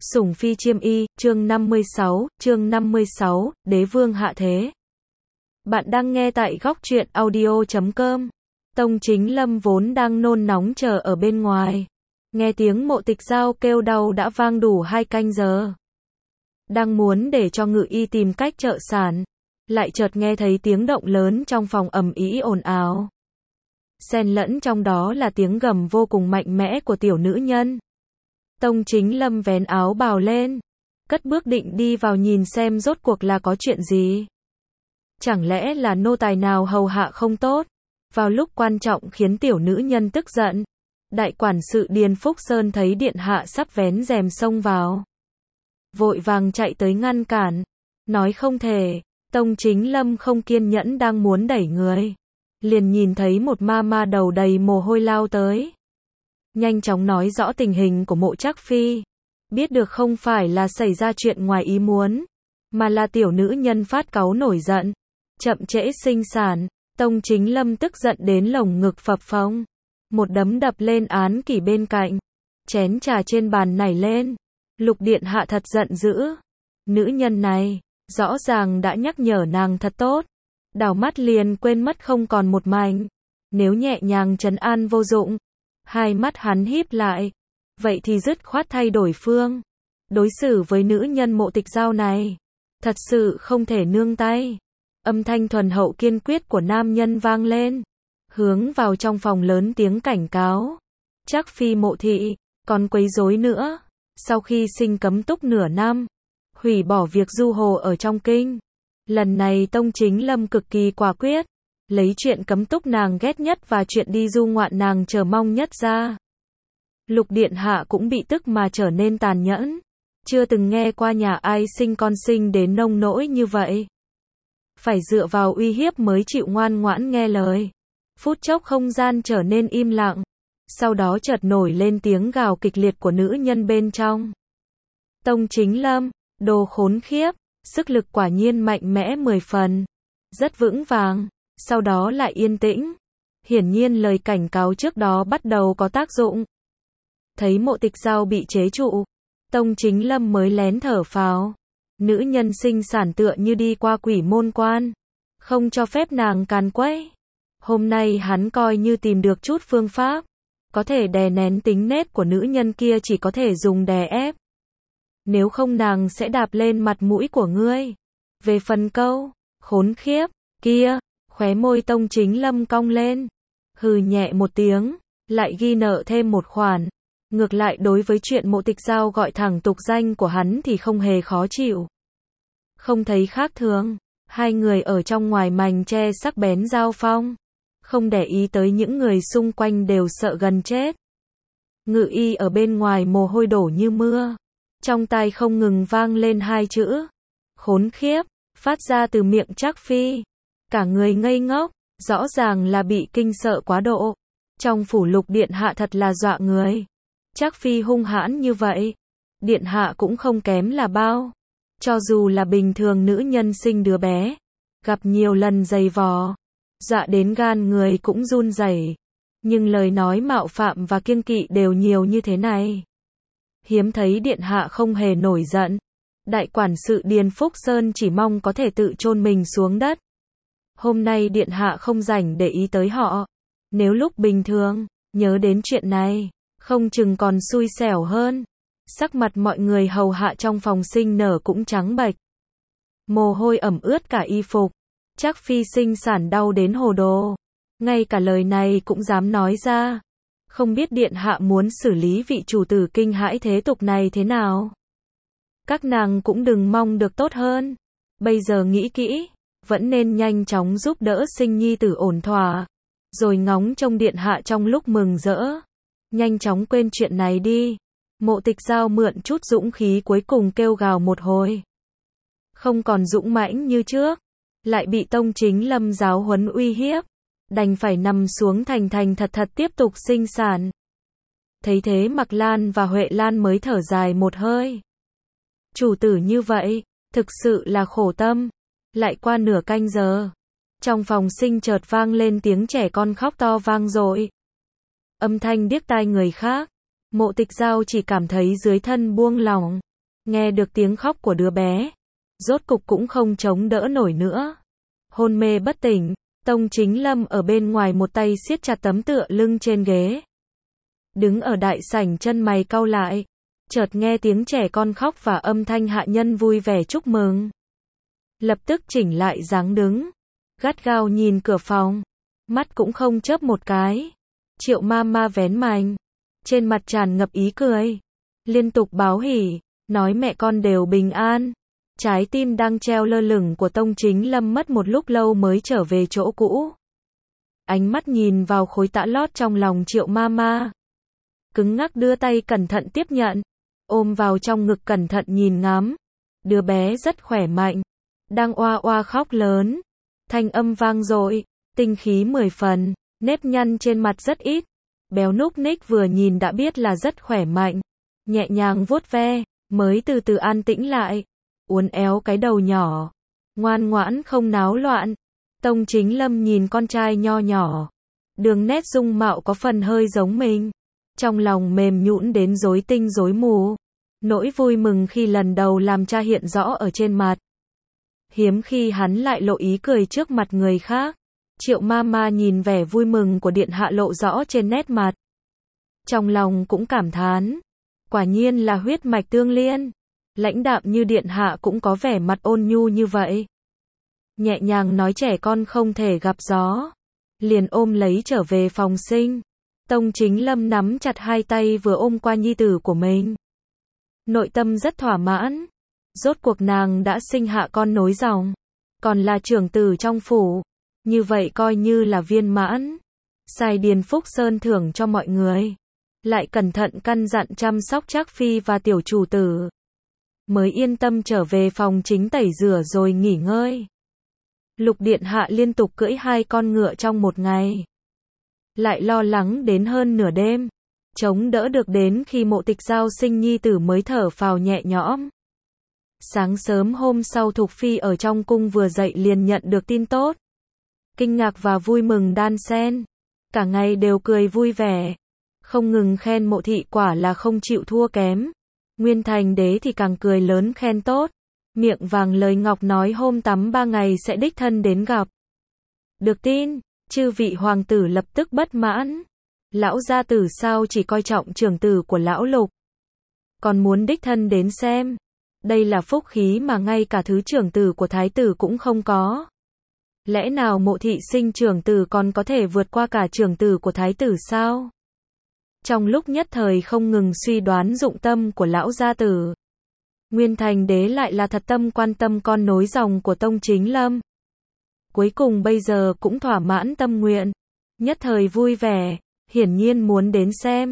Sủng phi chiêm y, chương 56, Đế vương hạ thế. Bạn đang nghe tại góc truyện audio.com. Tông Chính Lâm vốn đang nôn nóng chờ ở bên ngoài. Nghe tiếng Mộ Tịch Giao kêu đau đã vang đủ 2 canh giờ. Đang muốn để cho Ngự Y tìm cách trợ sản, lại chợt nghe thấy tiếng động lớn trong phòng ầm ĩ ồn ào. Xen lẫn trong đó là tiếng gầm vô cùng mạnh mẽ của tiểu nữ nhân. Tông Chính Lâm vén áo bào lên, cất bước định đi vào nhìn xem rốt cuộc là có chuyện gì. Chẳng lẽ là nô tài nào hầu hạ không tốt, vào lúc quan trọng khiến tiểu nữ nhân tức giận. Đại quản sự Điền Phúc Sơn thấy điện hạ sắp vén rèm xông vào, vội vàng chạy tới ngăn cản, nói không thể. Tông Chính Lâm không kiên nhẫn đang muốn đẩy người, liền nhìn thấy một ma đầu đầy mồ hôi lao tới. Nhanh chóng nói rõ tình hình của Mộ Trác Phi. Biết được không phải là xảy ra chuyện ngoài ý muốn, mà là tiểu nữ nhân phát cáu nổi giận, chậm trễ sinh sản. Tông Chính Lâm tức giận đến lồng ngực phập phồng, một đấm đập lên án kỷ bên cạnh, chén trà trên bàn nảy lên. Lục điện hạ thật giận dữ. Nữ nhân này, rõ ràng đã nhắc nhở nàng thật tốt, đảo mắt liền quên mất không còn một mảnh. Nếu nhẹ nhàng trấn an vô dụng, hai mắt hắn híp lại, vậy thì dứt khoát thay đổi phương. Đối xử với nữ nhân Mộ Tịch Giao này, thật sự không thể nương tay. Âm thanh thuần hậu kiên quyết của nam nhân vang lên, hướng vào trong phòng lớn tiếng cảnh cáo. Trác Phi Mộ thị, còn quấy rối nữa. Sau khi sinh cấm túc nửa năm, hủy bỏ việc du hồ ở trong kinh. Lần này Tông Chính Lâm cực kỳ quả quyết, lấy chuyện cấm túc nàng ghét nhất và chuyện đi du ngoạn nàng chờ mong nhất ra. Lục điện hạ cũng bị tức mà trở nên tàn nhẫn. Chưa từng nghe qua nhà ai sinh con sinh đến nông nỗi như vậy. Phải dựa vào uy hiếp mới chịu ngoan ngoãn nghe lời. Phút chốc không gian trở nên im lặng. Sau đó chợt nổi lên tiếng gào kịch liệt của nữ nhân bên trong. Tông Chính Lâm, đồ khốn khiếp, sức lực quả nhiên mạnh mẽ 10 phần. Rất vững vàng. Sau đó lại yên tĩnh. Hiển nhiên lời cảnh cáo trước đó bắt đầu có tác dụng. Thấy Mộ Tịch Giao bị chế trụ, Tông Chính Lâm mới lén thở phào. Nữ nhân sinh sản tựa như đi qua quỷ môn quan, không cho phép nàng càn quấy. Hôm nay hắn coi như tìm được chút phương pháp, có thể đè nén tính nết của nữ nhân kia, chỉ có thể dùng đè ép. Nếu không nàng sẽ đạp lên mặt mũi của ngươi. Về phần câu khốn khiếp kia, khóe môi Tông Chính Lâm cong lên, hừ nhẹ một tiếng, lại ghi nợ thêm một khoản. Ngược lại đối với chuyện Mộ Tịch Giao gọi thẳng tục danh của hắn thì không hề khó chịu. Không thấy khác thường, hai người ở trong ngoài mành tre sắc bén giao phong, không để ý tới những người xung quanh đều sợ gần chết. Ngự Y ở bên ngoài mồ hôi đổ như mưa, trong tai không ngừng vang lên 2 chữ khốn khiếp, phát ra từ miệng Trác Phi. Cả người ngây ngốc, rõ ràng là bị kinh sợ quá độ. Trong phủ Lục điện hạ thật là dọa người. Trác Phi hung hãn như vậy, điện hạ cũng không kém là bao. Cho dù là bình thường nữ nhân sinh đứa bé, gặp nhiều lần giày vò, dọa đến gan người cũng run rẩy. Nhưng lời nói mạo phạm và kiêng kỵ đều nhiều như thế này. Hiếm thấy điện hạ không hề nổi giận. Đại quản sự Điền Phúc Sơn chỉ mong có thể tự chôn mình xuống đất. Hôm nay điện hạ không rảnh để ý tới họ. Nếu lúc bình thường, nhớ đến chuyện này, không chừng còn xui xẻo hơn. Sắc mặt mọi người hầu hạ trong phòng sinh nở cũng trắng bệch. Mồ hôi ẩm ướt cả y phục. Trác Phi sinh sản đau đến hồ đồ. Ngay cả lời này cũng dám nói ra. Không biết điện hạ muốn xử lý vị chủ tử kinh hãi thế tục này thế nào. Các nàng cũng đừng mong được tốt hơn. Bây giờ nghĩ kỹ, vẫn nên nhanh chóng giúp đỡ sinh nhi tử ổn thỏa, rồi ngóng trông điện hạ trong lúc mừng rỡ. Nhanh chóng quên chuyện này đi. Mộ Tịch Giao mượn chút dũng khí cuối cùng kêu gào một hồi. Không còn dũng mãnh như trước, lại bị Tông Chính Lâm giáo huấn uy hiếp, đành phải nằm xuống thành thật tiếp tục sinh sản. Thấy thế Mặc Lan và Huệ Lan mới thở dài một hơi. Chủ tử như vậy, thực sự là khổ tâm. Lại qua nửa canh giờ, trong phòng sinh chợt vang lên tiếng trẻ con khóc to vang dội. Âm thanh điếc tai người khác. Mộ Tịch Giao chỉ cảm thấy dưới thân buông lỏng, Nghe được tiếng khóc của đứa bé, rốt cục cũng không chống đỡ nổi nữa. Hôn mê bất tỉnh, Tông Chính Lâm ở bên ngoài một tay siết chặt tấm tựa lưng trên ghế. Đứng ở đại sảnh chân mày cau lại, chợt nghe tiếng trẻ con khóc và âm thanh hạ nhân vui vẻ chúc mừng. Lập tức chỉnh lại dáng đứng, gắt gao nhìn cửa phòng, mắt cũng không chớp một cái. Triệu Mama vén mành, trên mặt tràn ngập ý cười, liên tục báo hỉ, nói mẹ con đều bình an. Trái tim đang treo lơ lửng của Tông Chính Lâm mất một lúc lâu mới trở về chỗ cũ. Ánh mắt nhìn vào khối tã lót trong lòng Triệu Mama, cứng ngắc đưa tay cẩn thận tiếp nhận, ôm vào trong ngực cẩn thận nhìn ngắm. Đứa bé rất khỏe mạnh, đang oa oa khóc lớn, thanh âm vang dội, tinh khí 10 phần, nếp nhăn trên mặt rất ít, béo núc ních vừa nhìn đã biết là rất khỏe mạnh. Nhẹ nhàng vuốt ve, mới từ từ an tĩnh lại, uốn éo cái đầu nhỏ, ngoan ngoãn không náo loạn. Tông Chính Lâm nhìn con trai nho nhỏ, đường nét dung mạo có phần hơi giống mình, trong lòng mềm nhũn đến rối tinh rối mù. Nỗi vui mừng khi lần đầu làm cha hiện rõ ở trên mặt. Hiếm khi hắn lại lộ ý cười trước mặt người khác. Triệu Mama nhìn vẻ vui mừng của điện hạ lộ rõ trên nét mặt, trong lòng cũng cảm thán, quả nhiên là huyết mạch tương liên. Lãnh đạm như điện hạ cũng có vẻ mặt ôn nhu như vậy. Nhẹ nhàng nói trẻ con không thể gặp gió, liền ôm lấy trở về phòng sinh. Tông Chính Lâm nắm chặt hai tay vừa ôm qua nhi tử của mình, nội tâm rất thỏa mãn. Rốt cuộc nàng đã sinh hạ con nối dòng, còn là trưởng tử trong phủ, như vậy coi như là viên mãn. Sai Điền Phúc Sơn thưởng cho mọi người, lại cẩn thận căn dặn chăm sóc Trác Phi và tiểu chủ tử, mới yên tâm trở về phòng chính tẩy rửa rồi nghỉ ngơi. Lục điện hạ liên tục cưỡi 2 con ngựa trong một ngày, lại lo lắng đến hơn nửa đêm, chống đỡ được đến khi Mộ Tịch Giao sinh nhi tử mới thở phào nhẹ nhõm. Sáng sớm hôm sau Thục Phi ở trong cung vừa dậy liền nhận được tin tốt. Kinh ngạc và vui mừng đan xen, cả ngày đều cười vui vẻ, không ngừng khen Mộ thị quả là không chịu thua kém. Nguyên Thành đế thì càng cười lớn khen tốt, miệng vàng lời ngọc nói hôm tắm 3 ngày sẽ đích thân đến gặp. Được tin, chư vị hoàng tử lập tức bất mãn. Lão gia tử sao chỉ coi trọng trưởng tử của lão Lục, còn muốn đích thân đến xem. Đây là phúc khí mà ngay cả thứ trưởng tử của thái tử cũng không có. Lẽ nào Mộ thị sinh trưởng tử còn có thể vượt qua cả trưởng tử của thái tử sao? Trong lúc nhất thời không ngừng suy đoán dụng tâm của lão gia tử, Nguyên Thành đế lại là thật tâm quan tâm con nối dòng của Tông Chính Lâm. Cuối cùng bây giờ cũng thỏa mãn tâm nguyện, nhất thời vui vẻ, hiển nhiên muốn đến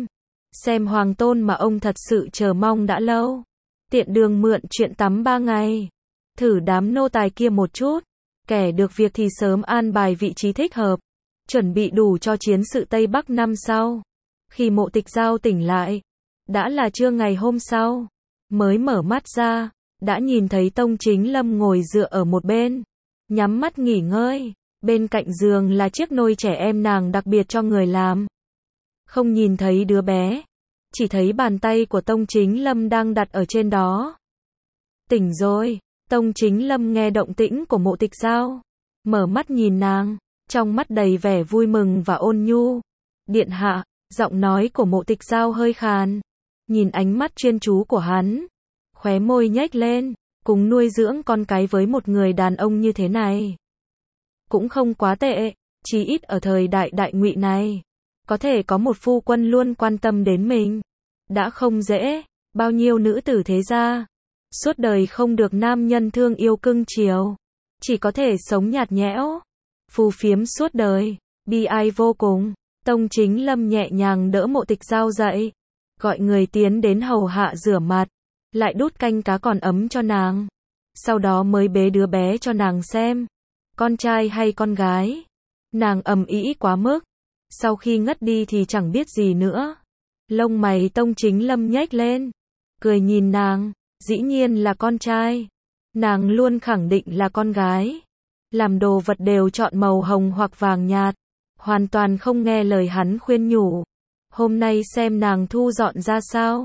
xem hoàng tôn mà ông thật sự chờ mong đã lâu. Tiện đường mượn chuyện tắm 3 ngày, thử đám nô tài kia một chút, kẻ được việc thì sớm an bài vị trí thích hợp, chuẩn bị đủ cho chiến sự Tây Bắc năm sau. Khi Mộ Tịch Giao tỉnh lại, đã là trưa ngày hôm sau, mới mở mắt ra, đã nhìn thấy Tông Chính Lâm ngồi dựa ở một bên, nhắm mắt nghỉ ngơi, bên cạnh giường là chiếc nôi trẻ em nàng đặc biệt cho người làm. Không nhìn thấy đứa bé, chỉ thấy bàn tay của Tông Chính Lâm đang đặt ở trên đó. Tỉnh rồi, Tông Chính Lâm nghe động tĩnh của Mộ Tịch Giao, mở mắt nhìn nàng, trong mắt đầy vẻ vui mừng và ôn nhu. Điện hạ, giọng nói của Mộ Tịch Giao hơi khàn, nhìn ánh mắt chuyên chú của hắn, khóe môi nhếch lên, cùng nuôi dưỡng con cái với một người đàn ông như thế này cũng không quá tệ, chí ít ở thời đại Đại Ngụy này, có thể có một phu quân luôn quan tâm đến mình, đã không dễ. Bao nhiêu nữ tử thế gia, suốt đời không được nam nhân thương yêu cưng chiều, chỉ có thể sống nhạt nhẽo, phù phiếm suốt đời, bi ai vô cùng. Tông Chính Lâm nhẹ nhàng đỡ Mộ Tịch Giao dậy, gọi người tiến đến hầu hạ rửa mặt, lại đút canh cá còn ấm cho nàng, sau đó mới bế đứa bé cho nàng xem, con trai hay con gái. Nàng ầm ĩ quá mức, sau khi ngất đi thì chẳng biết gì nữa. Lông mày Tông Chính Lâm nhếch lên, cười nhìn nàng, dĩ nhiên là con trai. Nàng luôn khẳng định là con gái. Làm đồ vật đều chọn màu hồng hoặc vàng nhạt, hoàn toàn không nghe lời hắn khuyên nhủ. Hôm nay xem nàng thu dọn ra sao.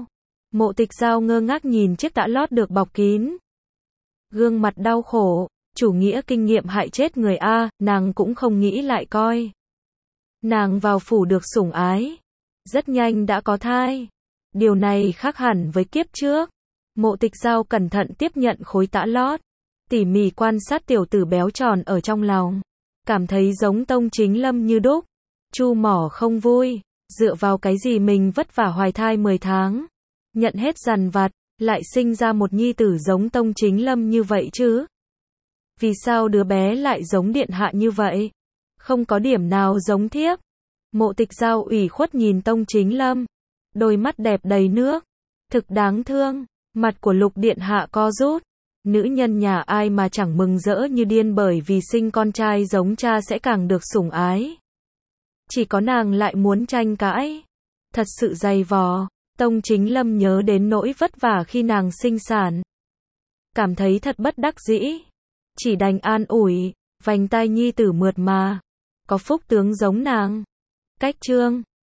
Mộ Tịch Giao ngơ ngác nhìn chiếc tã lót được bọc kín. Gương mặt đau khổ, chủ nghĩa kinh nghiệm hại chết người a, nàng cũng không nghĩ lại coi. Nàng vào phủ được sủng ái, rất nhanh đã có thai. Điều này khác hẳn với kiếp trước. Mộ Tịch Giao cẩn thận tiếp nhận khối tã lót, tỉ mỉ quan sát tiểu tử béo tròn ở trong lòng, cảm thấy giống Tông Chính Lâm như đúc. Chu mỏ không vui, dựa vào cái gì mình vất vả hoài thai 10 tháng, nhận hết dằn vặt, lại sinh ra một nhi tử giống Tông Chính Lâm như vậy chứ? Vì sao đứa bé lại giống điện hạ như vậy? Không có điểm nào giống thiếp. Mộ Tịch Giao ủy khuất nhìn Tông Chính Lâm, đôi mắt đẹp đầy nước, thực đáng thương. Mặt của Lục điện hạ co rút. Nữ nhân nhà ai mà chẳng mừng rỡ như điên bởi vì sinh con trai giống cha sẽ càng được sủng ái. Chỉ có nàng lại muốn tranh cãi. Thật sự dày vò. Tông Chính Lâm nhớ đến nỗi vất vả khi nàng sinh sản, cảm thấy thật bất đắc dĩ, chỉ đành an ủi, vành tai nhi tử mượt mà, có phúc tướng giống nàng. Cách chương